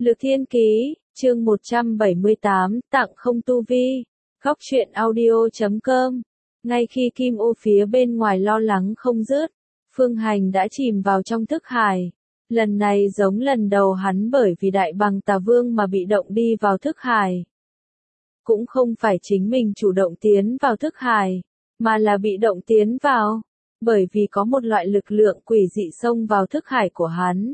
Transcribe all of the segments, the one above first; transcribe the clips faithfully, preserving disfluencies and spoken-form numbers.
Lược Thiên Ký, chương một trăm bảy mươi tám, tặng không tu vi. Góc truyện audio chấm com. Ngay khi Kim Ô phía bên ngoài lo lắng không dứt, Phương Hành đã chìm vào trong thức hải. Lần này giống lần đầu hắn bởi vì Đại Bằng Tà Vương mà bị động đi vào thức hải. Cũng không phải chính mình chủ động tiến vào thức hải, mà là bị động tiến vào, bởi vì có một loại lực lượng quỷ dị xông vào thức hải của hắn.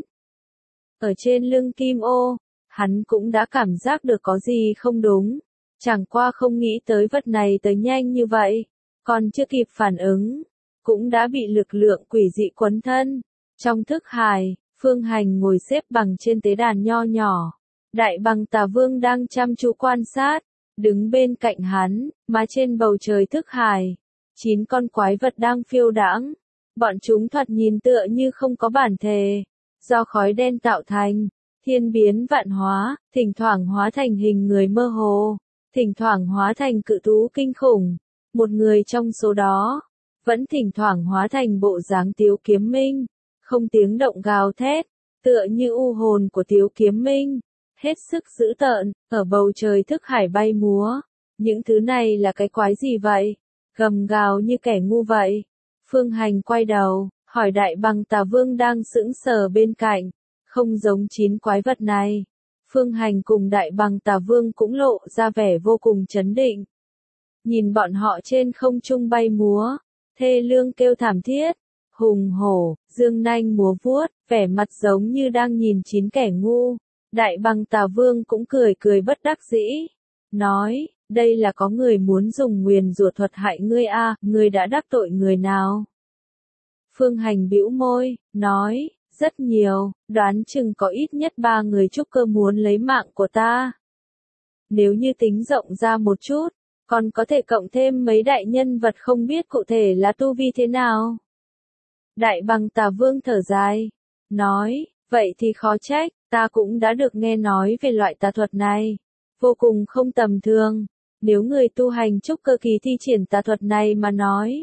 Ở trên lưng Kim Ô, hắn cũng đã cảm giác được có gì không đúng, chẳng qua không nghĩ tới vật này tới nhanh như vậy, còn chưa kịp phản ứng, cũng đã bị lực lượng quỷ dị quấn thân. Trong thức hải, Phương Hành ngồi xếp bằng trên tế đàn nho nhỏ, Đại Bằng Tà Vương đang chăm chú quan sát, đứng bên cạnh hắn, mà trên bầu trời thức hải, chín con quái vật đang phiêu đãng, bọn chúng thoạt nhìn tựa như không có bản thể, do khói đen tạo thành, thiên biến vạn hóa, thỉnh thoảng hóa thành hình người mơ hồ, thỉnh thoảng hóa thành cự thú kinh khủng, một người trong số đó, vẫn thỉnh thoảng hóa thành bộ dáng Tiếu Kiếm Minh, không tiếng động gào thét, tựa như u hồn của Tiếu Kiếm Minh, hết sức dữ tợn, ở bầu trời thức hải bay múa. Những thứ này là cái quái gì vậy? Gầm gào như kẻ ngu vậy. Phương Hành quay đầu, hỏi Đại Bằng Tà Vương đang sững sờ bên cạnh, không giống chín quái vật này. Phương Hành cùng Đại Bằng Tà Vương cũng lộ ra vẻ vô cùng chấn định. Nhìn bọn họ trên không trung bay múa, thê lương kêu thảm thiết, hùng hổ, dương nanh múa vuốt, vẻ mặt giống như đang nhìn chín kẻ ngu. Đại Bằng Tà Vương cũng cười cười bất đắc dĩ, nói, đây là có người muốn dùng nguyền rủa thuật hại ngươi a, à, ngươi đã đắc tội người nào? Phương Hành bĩu môi, nói, rất nhiều, đoán chừng có ít nhất ba người trúc cơ muốn lấy mạng của ta. Nếu như tính rộng ra một chút, còn có thể cộng thêm mấy đại nhân vật không biết cụ thể là tu vi thế nào. Đại Bằng Tà Vương thở dài, nói, vậy thì khó trách, ta cũng đã được nghe nói về loại tà thuật này, vô cùng không tầm thường, nếu người tu hành trúc cơ kỳ thi triển tà thuật này mà nói,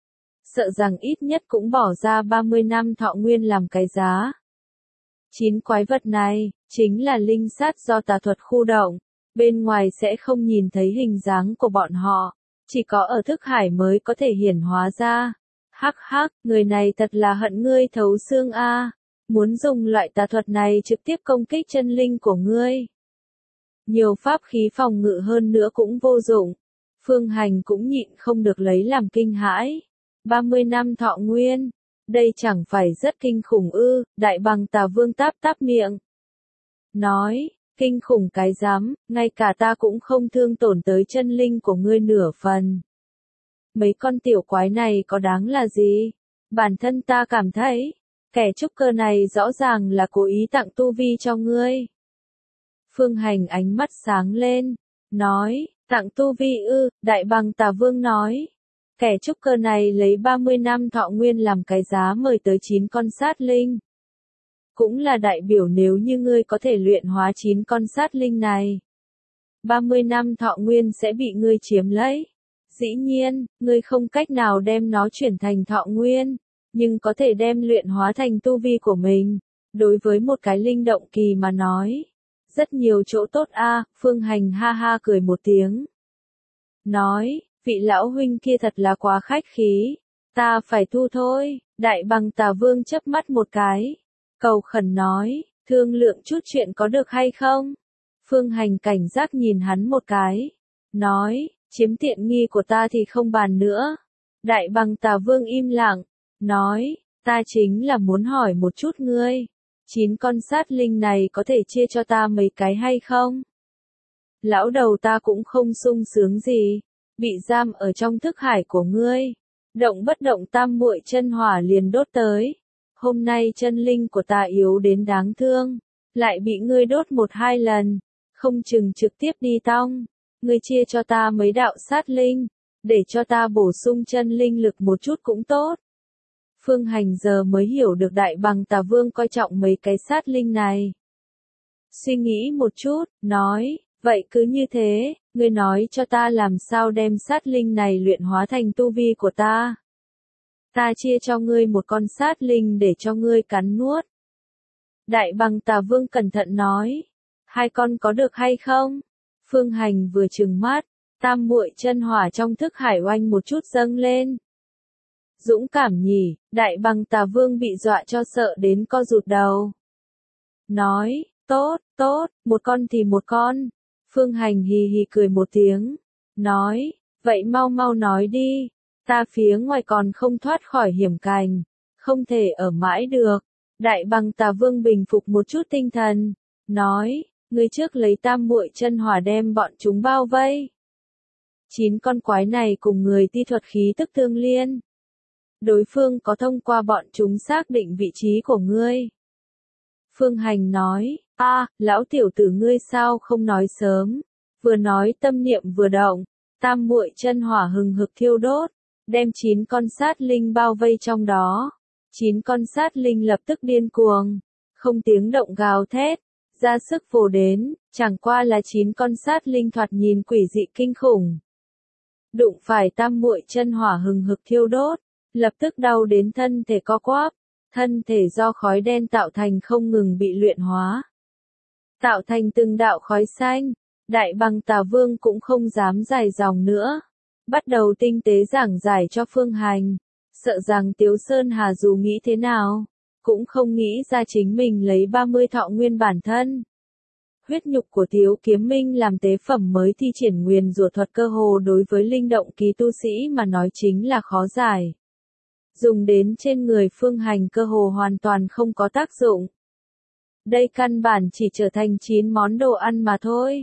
sợ rằng ít nhất cũng bỏ ra ba mươi năm thọ nguyên làm cái giá. Chín quái vật này, chính là linh sát do tà thuật khu động, bên ngoài sẽ không nhìn thấy hình dáng của bọn họ, chỉ có ở thức hải mới có thể hiển hóa ra. Hắc hắc, người này thật là hận ngươi thấu xương a, muốn dùng loại tà thuật này trực tiếp công kích chân linh của ngươi. Nhiều pháp khí phòng ngự hơn nữa cũng vô dụng. Phương Hành cũng nhịn không được lấy làm kinh hãi. ba mươi năm thọ nguyên, đây chẳng phải rất kinh khủng ư? Đại Bằng Tà Vương táp táp miệng, nói, kinh khủng cái rắm, ngay cả ta cũng không thương tổn tới chân linh của ngươi nửa phần. Mấy con tiểu quái này có đáng là gì? Bản thân ta cảm thấy, kẻ trúc cơ này rõ ràng là cố ý tặng tu vi cho ngươi. Phương Hành ánh mắt sáng lên, nói, tặng tu vi ư? Đại Bằng Tà Vương nói, kẻ trúc cơ này lấy ba mươi năm thọ nguyên làm cái giá mời tới chín con sát linh. Cũng là đại biểu nếu như ngươi có thể luyện hóa chín con sát linh này, ba mươi năm thọ nguyên sẽ bị ngươi chiếm lấy. Dĩ nhiên, ngươi không cách nào đem nó chuyển thành thọ nguyên, nhưng có thể đem luyện hóa thành tu vi của mình. Đối với một cái linh động kỳ mà nói, rất nhiều chỗ tốt a. À, Phương Hành ha ha cười một tiếng, nói, vị lão huynh kia thật là quá khách khí, ta phải thu thôi. Đại Bằng Tà Vương chớp mắt một cái, cầu khẩn nói, thương lượng chút chuyện có được hay không? Phương Hành cảnh giác nhìn hắn một cái, nói, chiếm tiện nghi của ta thì không bàn nữa. Đại Bằng Tà Vương im lặng, nói, ta chính là muốn hỏi một chút ngươi, chín con sát linh này có thể chia cho ta mấy cái hay không? Lão đầu ta cũng không sung sướng gì, bị giam ở trong thức hải của ngươi, động bất động tam muội chân hỏa liền đốt tới. Hôm nay chân linh của ta yếu đến đáng thương, lại bị ngươi đốt một hai lần, không chừng trực tiếp đi tong. Ngươi chia cho ta mấy đạo sát linh, để cho ta bổ sung chân linh lực một chút cũng tốt. Phương Hành giờ mới hiểu được Đại Bằng Tà Vương coi trọng mấy cái sát linh này. Suy nghĩ một chút, nói, vậy cứ như thế, ngươi nói cho ta làm sao đem sát linh này luyện hóa thành tu vi của ta. Ta chia cho ngươi một con sát linh để cho ngươi cắn nuốt. Đại Bằng Tà Vương cẩn thận nói, hai con có được hay không? Phương Hành vừa trừng mắt, tam muội chân hỏa trong thức hải oanh một chút dâng lên. Dũng cảm nhỉ, Đại Bằng Tà Vương bị dọa cho sợ đến co rụt đầu. Nói, tốt, tốt, một con thì một con. Phương Hành hì hì cười một tiếng. Nói, vậy mau mau nói đi, ta phía ngoài còn không thoát khỏi hiểm cành, không thể ở mãi được. Đại Bằng Tà Vương bình phục một chút tinh thần. Nói, ngươi trước lấy tam muội chân hỏa đem bọn chúng bao vây. Chín con quái này cùng người ti thuật khí tức tương liên. Đối phương có thông qua bọn chúng xác định vị trí của ngươi. Phương Hành nói, a, lão tiểu tử ngươi sao không nói sớm. Vừa nói tâm niệm vừa động, tam muội chân hỏa hừng hực thiêu đốt, đem chín con sát linh bao vây trong đó. Chín con sát linh lập tức điên cuồng, không tiếng động gào thét, ra sức vồ đến, chẳng qua là chín con sát linh thoạt nhìn quỷ dị kinh khủng. Đụng phải tam muội chân hỏa hừng hực thiêu đốt, lập tức đau đến thân thể co quắp, thân thể do khói đen tạo thành không ngừng bị luyện hóa. Tạo thành từng đạo khói xanh, Đại Bằng Tà Vương cũng không dám dài dòng nữa. Bắt đầu tinh tế giảng giải cho Phương Hành, sợ rằng Tiếu Sơn Hà dù nghĩ thế nào, cũng không nghĩ ra chính mình lấy ba mươi thọ nguyên bản thân. Huyết nhục của Tiếu Kiếm Minh làm tế phẩm mới thi triển nguyền rủa thuật cơ hồ đối với linh động kỳ tu sĩ mà nói chính là khó giải. Dùng đến trên người Phương Hành cơ hồ hoàn toàn không có tác dụng. Đây căn bản chỉ trở thành chín món đồ ăn mà thôi.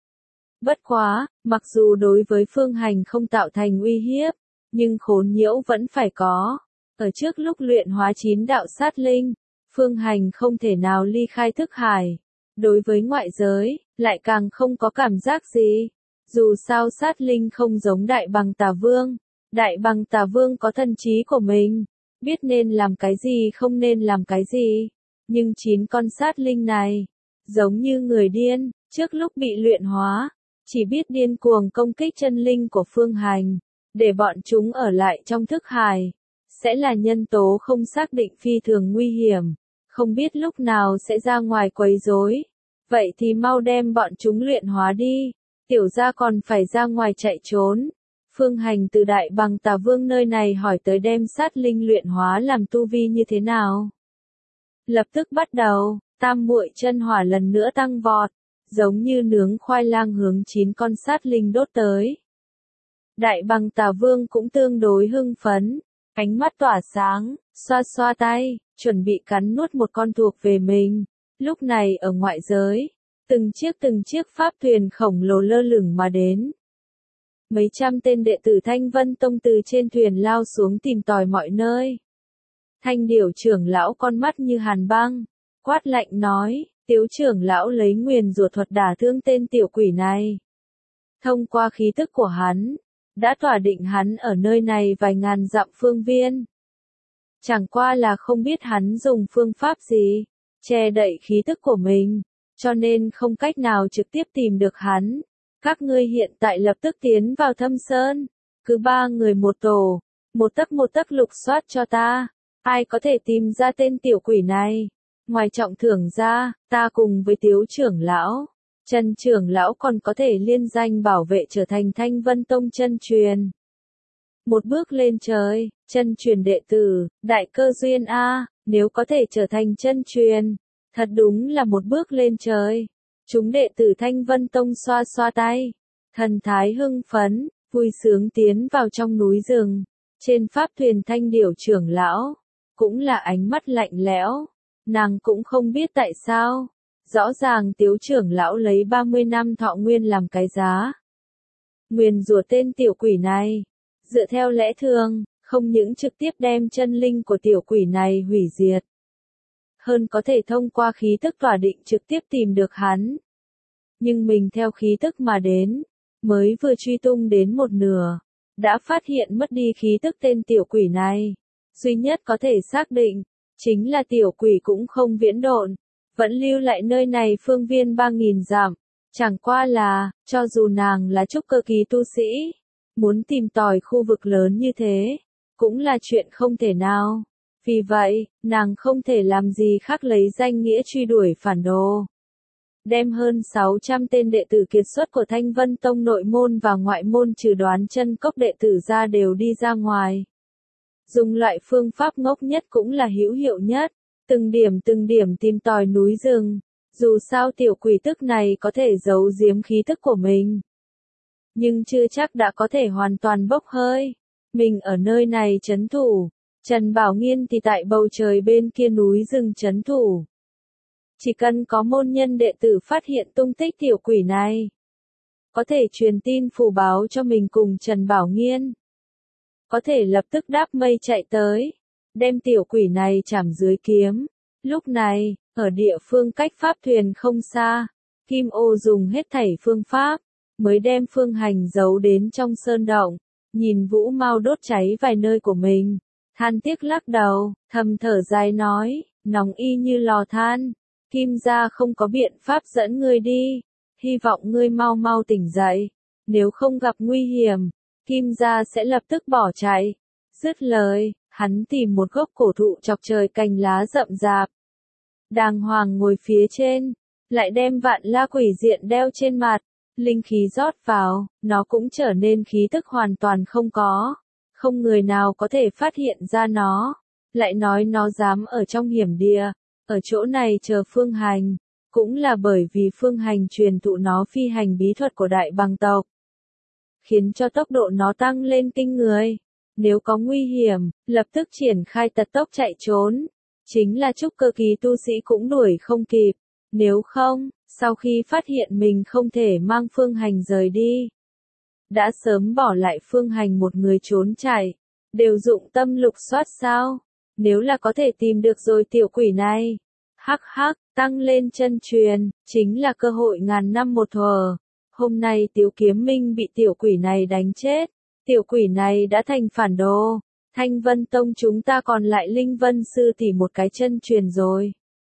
Bất quá, mặc dù đối với Phương Hành không tạo thành uy hiếp, nhưng khốn nhiễu vẫn phải có. Ở trước lúc luyện hóa chín đạo sát linh, Phương Hành không thể nào ly khai thức hải. Đối với ngoại giới, lại càng không có cảm giác gì. Dù sao sát linh không giống Đại Bằng Tà Vương. Đại Bằng Tà Vương có thần trí của mình, biết nên làm cái gì không nên làm cái gì. Nhưng chín con sát linh này, giống như người điên, trước lúc bị luyện hóa, chỉ biết điên cuồng công kích chân linh của Phương Hành, để bọn chúng ở lại trong thức hải, sẽ là nhân tố không xác định phi thường nguy hiểm, không biết lúc nào sẽ ra ngoài quấy rối. Vậy thì mau đem bọn chúng luyện hóa đi, tiểu gia còn phải ra ngoài chạy trốn. Phương Hành từ Đại Bằng Tà Vương nơi này hỏi tới đem sát linh luyện hóa làm tu vi như thế nào. Lập tức bắt đầu, tam muội chân hỏa lần nữa tăng vọt, giống như nướng khoai lang hướng chín con sát linh đốt tới. Đại Bằng Tà Vương cũng tương đối hưng phấn, ánh mắt tỏa sáng, xoa xoa tay, chuẩn bị cắn nuốt một con thuộc về mình. Lúc này ở ngoại giới, từng chiếc từng chiếc pháp thuyền khổng lồ lơ lửng mà đến. Mấy trăm tên đệ tử Thanh Vân Tông từ trên thuyền lao xuống tìm tòi mọi nơi. Thanh Điểu trưởng lão con mắt như hàn băng, quát lạnh nói, Tiếu trưởng lão lấy nguyền rủa thuật đả thương tên tiểu quỷ này. Thông qua khí tức của hắn, đã tỏa định hắn ở nơi này vài ngàn dặm phương viên. Chẳng qua là không biết hắn dùng phương pháp gì, che đậy khí tức của mình, cho nên không cách nào trực tiếp tìm được hắn. Các ngươi hiện tại lập tức tiến vào Thâm Sơn, cứ ba người một tổ, một tấc một tấc lục soát cho ta, ai có thể tìm ra tên tiểu quỷ này. Ngoài trọng thưởng ra, ta cùng với Tiếu trưởng lão, Trần trưởng lão còn có thể liên danh bảo vệ trở thành Thanh Vân Tông chân truyền. Một bước lên trời, chân truyền đệ tử, đại cơ duyên a, nếu có thể trở thành chân truyền, thật đúng là một bước lên trời. Chúng đệ tử Thanh Vân Tông xoa xoa tay, thần thái hưng phấn, vui sướng tiến vào trong núi rừng. Trên pháp thuyền Thanh Điểu trưởng lão, cũng là ánh mắt lạnh lẽo, nàng cũng không biết tại sao. Rõ ràng Tiếu trưởng lão lấy ba mươi năm thọ nguyên làm cái giá. Nguyền rủa tên tiểu quỷ này, dựa theo lẽ thường, không những trực tiếp đem chân linh của tiểu quỷ này hủy diệt, hơn có thể thông qua khí tức tỏa định trực tiếp tìm được hắn. Nhưng mình theo khí tức mà đến, mới vừa truy tung đến một nửa, đã phát hiện mất đi khí tức tên tiểu quỷ này. Duy nhất có thể xác định, chính là tiểu quỷ cũng không viễn độn, vẫn lưu lại nơi này phương viên ba nghìn dặm. Chẳng qua là, cho dù nàng là trúc cơ kỳ tu sĩ, muốn tìm tòi khu vực lớn như thế, cũng là chuyện không thể nào. Vì vậy, nàng không thể làm gì khác lấy danh nghĩa truy đuổi phản đồ. đem hơn sáu trăm tên đệ tử kiệt xuất của Thanh Vân Tông nội môn và ngoại môn trừ Đoán Chân Cốc đệ tử ra đều đi ra ngoài. Dùng loại phương pháp ngốc nhất cũng là hữu hiệu nhất, từng điểm từng điểm tìm tòi núi rừng, dù sao tiểu quỷ tức này có thể giấu giếm khí tức của mình, nhưng chưa chắc đã có thể hoàn toàn bốc hơi. Mình ở nơi này trấn thủ, Trần Bảo Nghiên thì tại bầu trời bên kia núi rừng trấn thủ. Chỉ cần có môn nhân đệ tử phát hiện tung tích tiểu quỷ này, có thể truyền tin phù báo cho mình cùng Trần Bảo Nghiên, có thể lập tức đáp mây chạy tới, đem tiểu quỷ này chảm dưới kiếm. Lúc này, ở địa phương cách pháp thuyền không xa, Kim Ô dùng hết thảy phương pháp, mới đem Phương Hành giấu đến trong sơn động, nhìn vũ mau đốt cháy vài nơi của mình, than tiếc lắc đầu, thầm thở dài nói, nóng y như lò than, Kim gia không có biện pháp dẫn ngươi đi, hy vọng ngươi mau mau tỉnh dậy, nếu không gặp nguy hiểm, Kim gia sẽ lập tức bỏ chạy. Dứt lời, hắn tìm một gốc cổ thụ chọc trời cành lá rậm rạp, đàng hoàng ngồi phía trên, lại đem vạn la quỷ diện đeo trên mặt, linh khí rót vào, nó cũng trở nên khí tức hoàn toàn không có, không người nào có thể phát hiện ra nó, lại nói nó dám ở trong hiểm địa, ở chỗ này chờ Phương Hành, cũng là bởi vì Phương Hành truyền thụ nó phi hành bí thuật của đại bằng tộc, khiến cho tốc độ nó tăng lên kinh người. Nếu có nguy hiểm, lập tức triển khai tật tốc chạy trốn, chính là trúc cơ kỳ tu sĩ cũng đuổi không kịp, nếu không, sau khi phát hiện mình không thể mang Phương Hành rời đi, đã sớm bỏ lại Phương Hành một người trốn chạy, đều dụng tâm lục soát sao, nếu là có thể tìm được rồi tiểu quỷ này, hắc hắc, tăng lên chân truyền, chính là cơ hội ngàn năm một thuở. Hôm nay Tiếu Kiếm Minh bị tiểu quỷ này đánh chết, tiểu quỷ này đã thành phản đồ, Thanh Vân Tông chúng ta còn lại Linh Vân Sư tỷ một cái chân truyền rồi.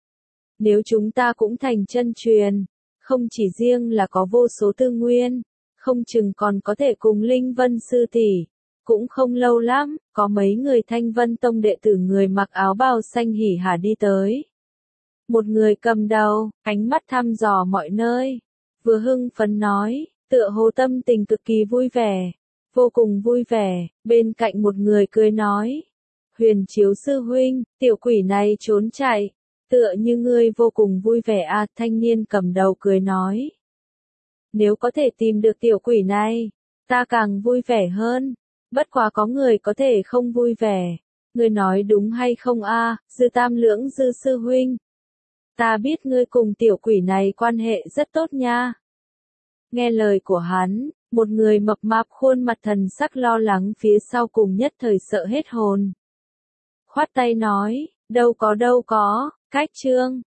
Nếu chúng ta cũng thành chân truyền, không chỉ riêng là có vô số tư nguyên, không chừng còn có thể cùng Linh Vân Sư tỷ. Cũng không lâu lắm, có mấy người Thanh Vân Tông đệ tử người mặc áo bào xanh hỉ hả đi tới. Một người cầm đầu, ánh mắt thăm dò mọi nơi, vừa hưng phấn nói, tựa hồ tâm tình cực kỳ vui vẻ, vô cùng vui vẻ, bên cạnh một người cười nói, Huyền Chiếu sư huynh, tiểu quỷ này trốn chạy, tựa như ngươi vô cùng vui vẻ à, thanh niên cầm đầu cười nói. Nếu có thể tìm được tiểu quỷ này, ta càng vui vẻ hơn, bất quá có người có thể không vui vẻ, ngươi nói đúng hay không a, à, Dư Tam Lưỡng Dư sư huynh. Ta biết ngươi cùng tiểu quỷ này quan hệ rất tốt nha. Nghe lời của hắn, một người mập mạp khuôn mặt thần sắc lo lắng phía sau cùng nhất thời sợ hết hồn. Khoát tay nói, đâu có đâu có, cách trương,